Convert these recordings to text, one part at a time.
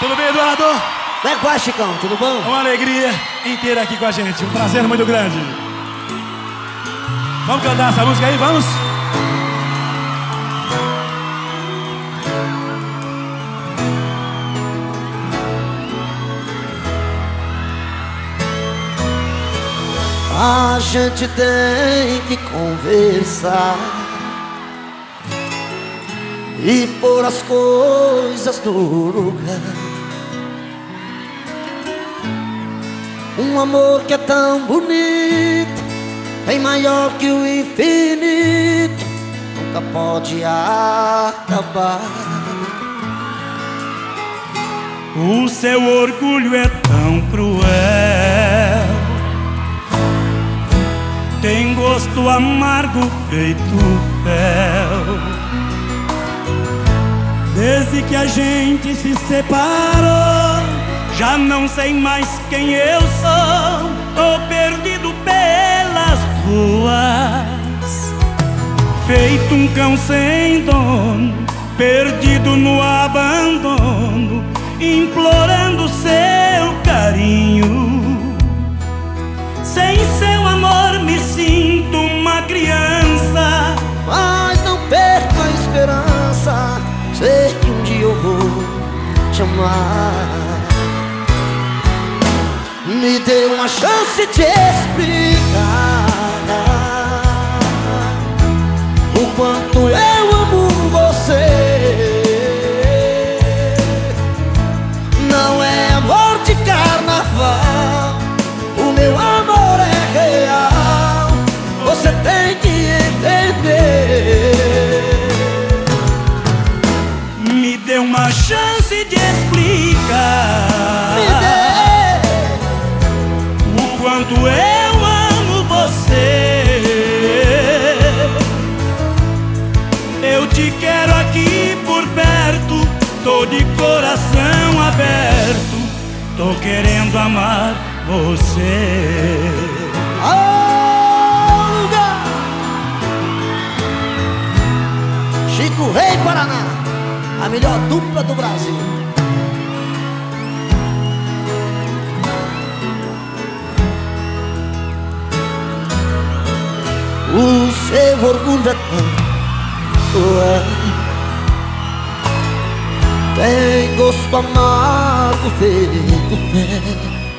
Tudo bem, Eduardo? Como é que vai, Chicão? Tudo bom? Uma alegria inteira aqui com a gente. Um prazer muito grande. Vamos cantar essa música aí? Vamos? A gente tem que conversar e pôr as coisas no lugar. Um amor que é tão bonito, bem maior que o infinito, nunca pode acabar. O seu orgulho é tão cruel, tem gosto amargo feito fel. Desde que a gente se separou, já não sei mais quem eu sou. Tô perdido pelas ruas, feito um cão sem dono, perdido no abandono, implorando seu carinho. Sem seu amor me sinto uma criança, mas não perco a esperança, sei que um dia eu vou te amar. Me dê uma chance de explicar o quanto eu amo você. Não é amor de carnaval, o meu amor é real, você tem que entender. Me dê uma chance de explicar o quanto eu amo você. Eu te quero aqui por perto, tô de coração aberto, tô querendo amar você. Olga! Chico Rei Paraná, a melhor dupla do Brasil. O seu orgulho é tão cruel, tem gosto amargo feito fel.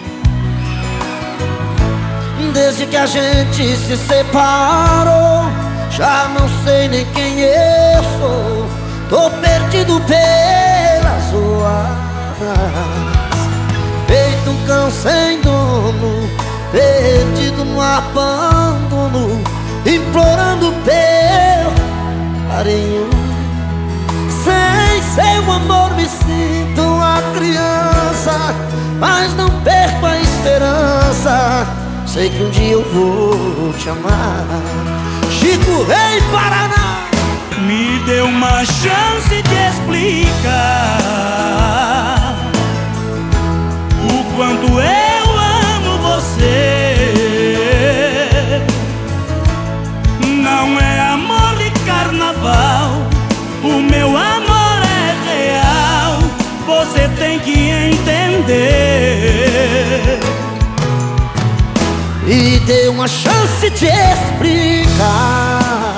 Desde que a gente se separou, já não sei nem quem eu sou. Tô perdido pelas ruas, feito um cão sem dono, perdido no abandono, implorando teu carinho. Sem seu amor me sinto uma criança, mas não perco a esperança, sei que um dia eu vou te amar. Chico Rei Paraná, me dê uma chance de explicar o quanto eu amo você. Não é amor de carnaval, o meu amor é real, você tem que entender. e dê uma chance de explicar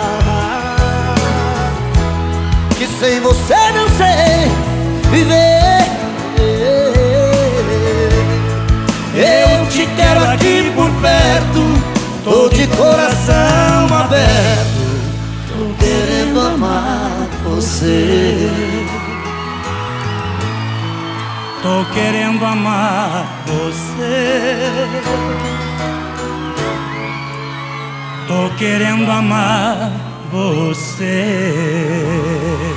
que sem você não sei viver. Eu te quero aqui por perto, tô de coração aberto, tô querendo amar você. Tô querendo amar você. Tô querendo amar você.